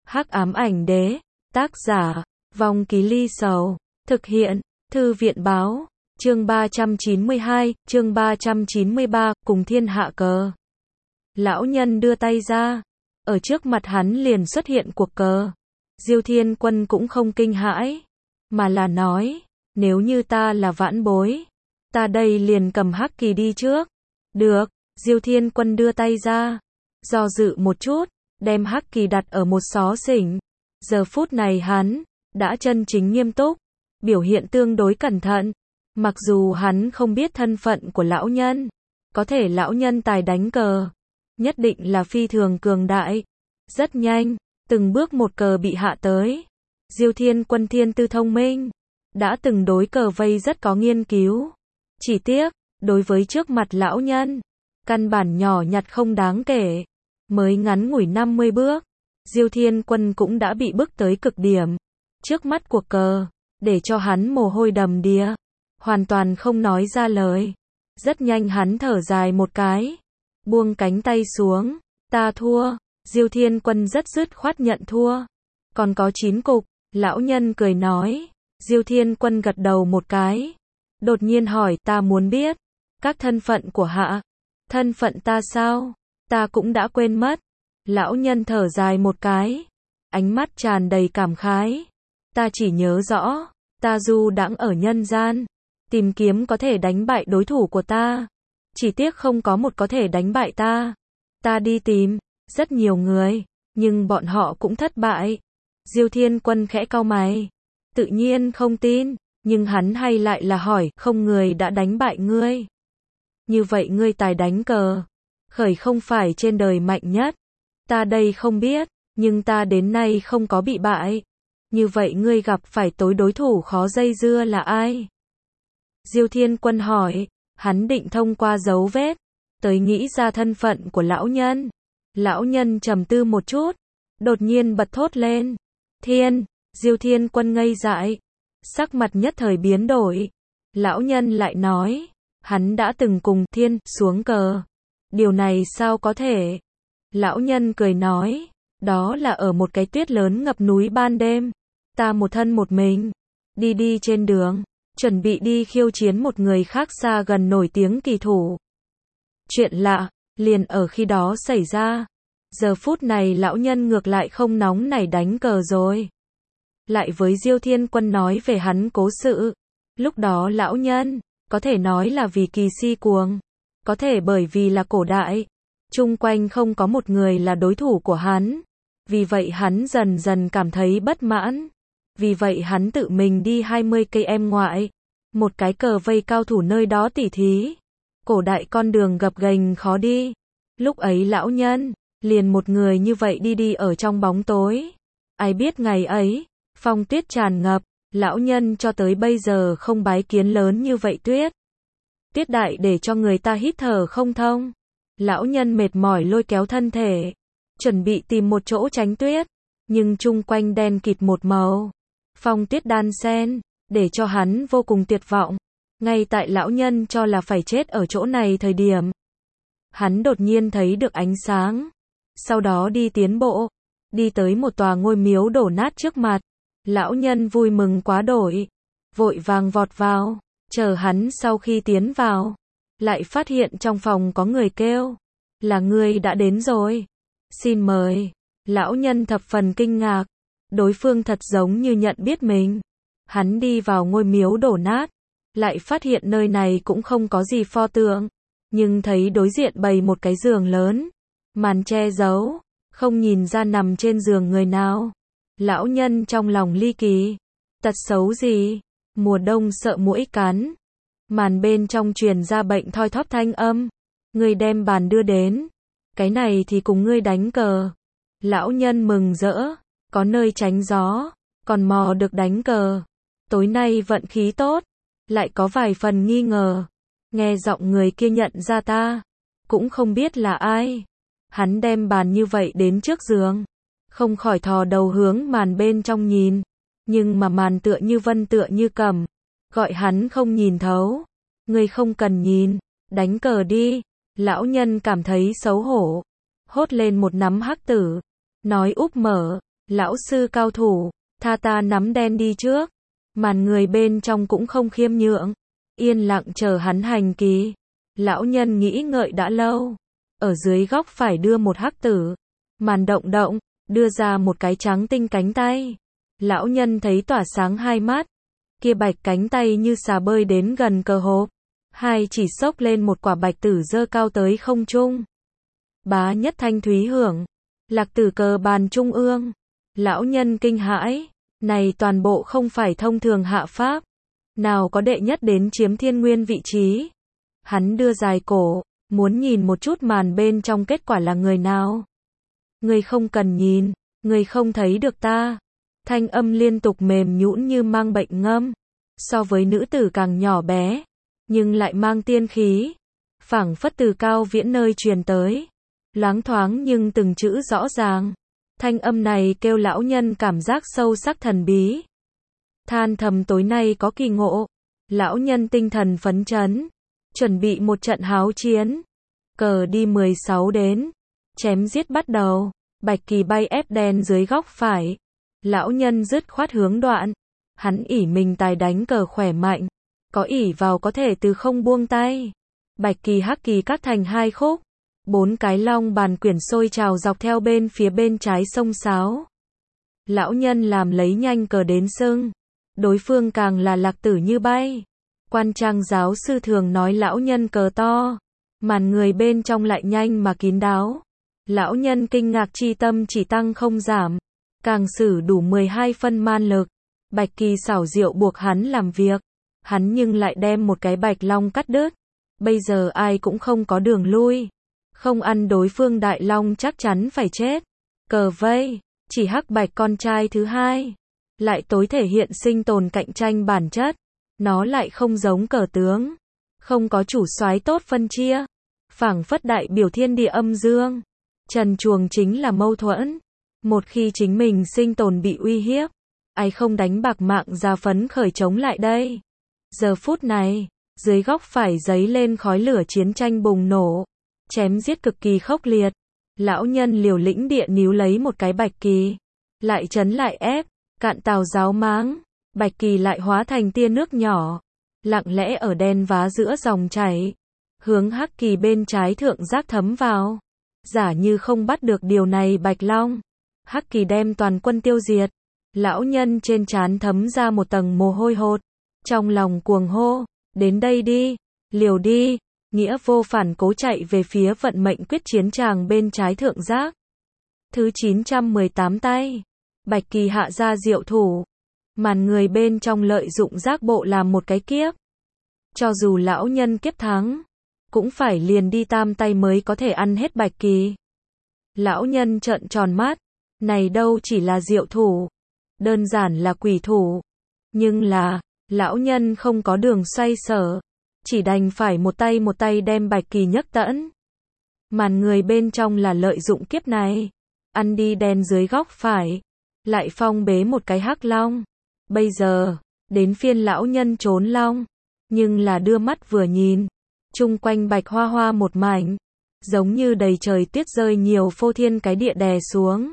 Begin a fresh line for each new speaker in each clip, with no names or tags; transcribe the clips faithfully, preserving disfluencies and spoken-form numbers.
Hắc ám ảnh đế, tác giả, Vong Ký Ly Sầu, thực hiện, Thư viện báo, chương ba trăm chín mươi hai, chương ba trăm chín mươi ba, cùng thiên hạ cờ. Lão nhân đưa tay ra, ở trước mặt hắn liền xuất hiện cuộc cờ. Diêu Thiên Quân cũng không kinh hãi, mà là nói, nếu như ta là vãn bối, ta đây liền cầm hắc kỳ đi trước. Được, Diêu Thiên Quân đưa tay ra, do dự một chút, đem hắc kỳ đặt ở một xó xỉnh. Giờ phút này hắn đã chân chính nghiêm túc, biểu hiện tương đối cẩn thận. Mặc dù hắn không biết thân phận của lão nhân, có thể lão nhân tài đánh cờ, nhất định là phi thường cường đại. Rất nhanh, từng bước một cờ bị hạ tới. Diêu Thiên Quân thiên tư thông minh, đã từng đối cờ vây rất có nghiên cứu. Chỉ tiếc, đối với trước mặt lão nhân, căn bản nhỏ nhặt không đáng kể. Mới ngắn ngủi năm mươi bước, Diêu Thiên Quân cũng đã bị bức tới cực điểm. Trước mắt cuộc cờ, để cho hắn mồ hôi đầm đìa, hoàn toàn không nói ra lời. Rất nhanh hắn thở dài một cái, buông cánh tay xuống, ta thua. Diêu Thiên Quân rất dứt khoát nhận thua. Còn có chín cục, lão nhân cười nói. Diêu Thiên Quân gật đầu một cái, đột nhiên hỏi, ta muốn biết các thân phận của hạ. Thân phận ta sao? Ta cũng đã quên mất. Lão nhân thở dài một cái, ánh mắt tràn đầy cảm khái. Ta chỉ nhớ rõ, ta du đãng ở nhân gian, tìm kiếm có thể đánh bại đối thủ của ta. Chỉ tiếc không có một có thể đánh bại ta. Ta đi tìm rất nhiều người, nhưng bọn họ cũng thất bại. Diêu Thiên Quân khẽ cau mày, tự nhiên không tin, nhưng hắn hay lại là hỏi, không người đã đánh bại ngươi. Như vậy ngươi tài đánh cờ, khởi không phải trên đời mạnh nhất. Ta đây không biết, nhưng ta đến nay không có bị bại. Như vậy ngươi gặp phải tối đối thủ khó dây dưa là ai? Diêu Thiên Quân hỏi, hắn định thông qua dấu vết, tới nghĩ ra thân phận của lão nhân. Lão nhân trầm tư một chút, đột nhiên bật thốt lên. Thiên, Diêu Thiên Quân ngây dại, sắc mặt nhất thời biến đổi. Lão nhân lại nói, hắn đã từng cùng thiên xuống cờ. Điều này sao có thể? Lão nhân cười nói, đó là ở một cái tuyết lớn ngập núi ban đêm. Ta một thân một mình, đi đi trên đường, chuẩn bị đi khiêu chiến một người khác xa gần nổi tiếng kỳ thủ. Chuyện lạ, liền ở khi đó xảy ra. Giờ phút này lão nhân ngược lại không nóng nảy đánh cờ rồi. Lại với Diêu Thiên Quân nói về hắn cố sự. Lúc đó lão nhân, có thể nói là vì kỳ si cuồng. Có thể bởi vì là cổ đại, chung quanh không có một người là đối thủ của hắn. Vì vậy hắn dần dần cảm thấy bất mãn. Vì vậy hắn tự mình đi hai mươi cây em ngoại, một cái cờ vây cao thủ nơi đó tỉ thí. Cổ đại con đường gập ghềnh khó đi. Lúc ấy lão nhân, liền một người như vậy đi đi ở trong bóng tối. Ai biết ngày ấy, phong tuyết tràn ngập, lão nhân cho tới bây giờ không bái kiến lớn như vậy tuyết. Tuyết đại để cho người ta hít thở không thông. Lão nhân mệt mỏi lôi kéo thân thể, chuẩn bị tìm một chỗ tránh tuyết, nhưng chung quanh đen kịt một màu. Phong tuyết đan xen, để cho hắn vô cùng tuyệt vọng. Ngay tại lão nhân cho là phải chết ở chỗ này thời điểm, hắn đột nhiên thấy được ánh sáng. Sau đó đi tiến bộ, đi tới một tòa ngôi miếu đổ nát trước mặt. Lão nhân vui mừng quá đổi, vội vàng vọt vào. Chờ hắn sau khi tiến vào, lại phát hiện trong phòng có người kêu, là ngươi đã đến rồi, xin mời. Lão nhân thập phần kinh ngạc, đối phương thật giống như nhận biết mình. Hắn đi vào ngôi miếu đổ nát, lại phát hiện nơi này cũng không có gì pho tượng, nhưng thấy đối diện bày một cái giường lớn, màn che giấu, không nhìn ra nằm trên giường người nào. Lão nhân trong lòng ly kỳ, tật xấu gì? Mùa đông sợ muỗi cắn. Màn bên trong truyền ra bệnh thoi thóp thanh âm. Ngươi đem bàn đưa đến, cái này thì cùng ngươi đánh cờ. Lão nhân mừng rỡ, có nơi tránh gió, còn mò được đánh cờ. Tối nay vận khí tốt, lại có vài phần nghi ngờ. Nghe giọng người kia nhận ra ta, cũng không biết là ai. Hắn đem bàn như vậy đến trước giường, không khỏi thò đầu hướng màn bên trong nhìn. Nhưng mà màn tựa như vân tựa như cẩm, gọi hắn không nhìn thấu. Ngươi không cần nhìn, đánh cờ đi. Lão nhân cảm thấy xấu hổ, hốt lên một nắm hắc tử, nói úp mở, Lão sư cao thủ, tha ta nắm đen đi trước. Màn người bên trong cũng không khiêm nhượng, yên lặng chờ hắn hành kỳ. Lão nhân nghĩ ngợi đã lâu, ở dưới góc phải đưa một hắc tử. Màn động động, đưa ra một cái trắng tinh cánh tay. Lão nhân thấy tỏa sáng hai mắt, kia bạch cánh tay như xà bơi đến gần cờ hộp. Hai chỉ xốc lên một quả bạch tử dơ cao tới không trung. Bá nhất thanh thúy hưởng, lạc tử cờ bàn trung ương. Lão nhân kinh hãi, này toàn bộ không phải thông thường hạ pháp. Nào có đệ nhất đến chiếm thiên nguyên vị trí. Hắn đưa dài cổ, muốn nhìn một chút màn bên trong kết quả là người nào. Người không cần nhìn, người không thấy được ta. Thanh âm liên tục mềm nhũn như mang bệnh ngâm. So với nữ tử càng nhỏ bé, nhưng lại mang tiên khí. Phảng phất từ cao viễn nơi truyền tới. Loáng thoáng nhưng từng chữ rõ ràng. Thanh âm này kêu lão nhân cảm giác sâu sắc thần bí. Than thầm tối nay có kỳ ngộ. Lão nhân tinh thần phấn chấn, chuẩn bị một trận háo chiến. Cờ đi mười sáu đến, chém giết bắt đầu. Bạch kỳ bay ép đen dưới góc phải. Lão nhân dứt khoát hướng đoạn. Hắn ỷ mình tài đánh cờ khỏe mạnh, có ỷ vào có thể từ không buông tay. Bạch kỳ hắc kỳ cắt thành hai khúc. Bốn cái long bàn quyển sôi trào dọc theo bên phía bên trái sông sáo. Lão nhân làm lấy nhanh cờ đến sưng. Đối phương càng là lạc tử như bay. Quan trang giáo sư thường nói lão nhân cờ to. Màn người bên trong lại nhanh mà kín đáo. Lão nhân kinh ngạc chi tâm chỉ tăng không giảm. Càng sử đủ mười hai phân man lực. Bạch kỳ xảo diệu buộc hắn làm việc. Hắn nhưng lại đem một cái bạch long cắt đứt. Bây giờ ai cũng không có đường lui. Không ăn đối phương đại long chắc chắn phải chết. Cờ vây, chỉ hắc bạch con trai thứ hai. Lại tối thể hiện sinh tồn cạnh tranh bản chất. Nó lại không giống cờ tướng. Không có chủ soái tốt phân chia. Phảng phất đại biểu thiên địa âm dương. Trần truồng chính là mâu thuẫn. Một khi chính mình sinh tồn bị uy hiếp, ai không đánh bạc mạng ra phấn khởi chống lại đây. Giờ phút này, dưới góc phải giấy lên khói lửa chiến tranh bùng nổ. Chém giết cực kỳ khốc liệt. Lão nhân liều lĩnh địa níu lấy một cái bạch kỳ. Lại chấn lại ép, cạn tàu giáo máng. Bạch kỳ lại hóa thành tia nước nhỏ. Lặng lẽ ở đen vá giữa dòng chảy. Hướng hắc kỳ bên trái thượng giác thấm vào. Giả như không bắt được điều này bạch long. Hắc kỳ đem toàn quân tiêu diệt. Lão nhân trên trán thấm ra một tầng mồ hôi hột. Trong lòng cuồng hô. Đến đây đi. Liều đi. Nghĩa vô phản cố chạy về phía vận mệnh quyết chiến tràng bên trái thượng giác. Thứ chín trăm mười tám tay. Bạch kỳ hạ ra diệu thủ. Màn người bên trong lợi dụng giác bộ làm một cái kiếp. Cho dù lão nhân kiếp thắng, cũng phải liền đi tam tay mới có thể ăn hết bạch kỳ. Lão nhân trợn tròn mắt. Này đâu chỉ là diệu thủ. Đơn giản là quỷ thủ. Nhưng là, lão nhân không có đường xoay sở. Chỉ đành phải một tay một tay đem bạch kỳ nhấc tẫn. Màn người bên trong là lợi dụng kiếp này. Ăn đi đen dưới góc phải. Lại phong bế một cái hắc long. Bây giờ, đến phiên lão nhân trốn long. Nhưng là đưa mắt vừa nhìn. Chung quanh bạch hoa hoa một mảnh. Giống như đầy trời tuyết rơi nhiều phô thiên cái địa đè xuống.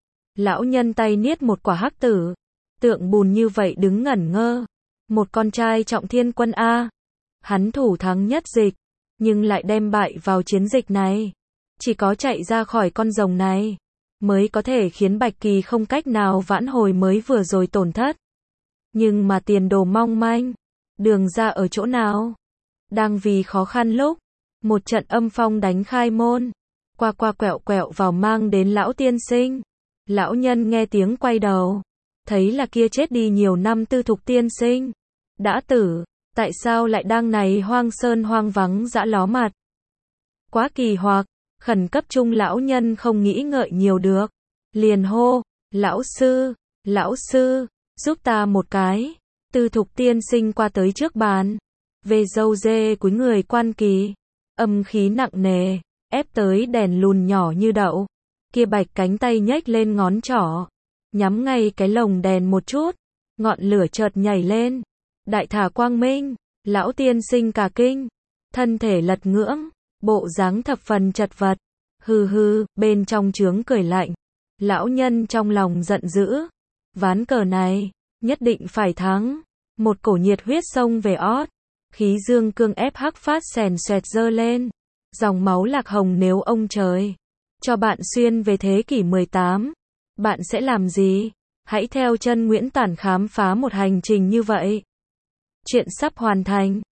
Lão nhân tay niết một quả hắc tử. Tượng bùn như vậy đứng ngẩn ngơ. Một con trai trọng thiên quân A. Hắn thủ thắng nhất dịch. Nhưng lại đem bại vào chiến dịch này. Chỉ có chạy ra khỏi con rồng này. Mới có thể khiến bạch kỳ không cách nào vãn hồi mới vừa rồi tổn thất. Nhưng mà tiền đồ mong manh. Đường ra ở chỗ nào? Đang vì khó khăn lúc. Một trận âm phong đánh khai môn. Qua qua quẹo quẹo vào mang đến lão tiên sinh. Lão nhân nghe tiếng quay đầu. Thấy là kia chết đi nhiều năm tư thục tiên sinh. Đã tử. Tại sao lại đang này hoang sơn hoang vắng dã ló mặt? Quá kỳ hoặc. Khẩn cấp chung lão nhân không nghĩ ngợi nhiều được. Liền hô. Lão sư. Lão sư. Giúp ta một cái. Tư thục tiên sinh qua tới trước bàn. Về dâu dê cúi người quan kỳ. Âm khí nặng nề. Ép tới đèn lùn nhỏ như đậu. Kia bạch cánh tay nhếch lên ngón trỏ. Nhắm ngay cái lồng đèn một chút. Ngọn lửa chợt nhảy lên. Đại thả quang minh. Lão tiên sinh cả kinh. Thân thể lật ngưỡng. Bộ dáng thập phần chật vật. Hừ hừ, bên trong trướng cười lạnh. Lão nhân trong lòng giận dữ. Ván cờ này, nhất định phải thắng. Một cổ nhiệt huyết xông về ót. Khí dương cương ép hắc phát sèn xoẹt dơ lên. Dòng máu lạc hồng nếu ông trời cho bạn xuyên về thế kỷ mười tám. Bạn sẽ làm gì? Hãy theo chân Nguyễn Tản khám phá một hành trình như vậy. Chuyện sắp hoàn thành.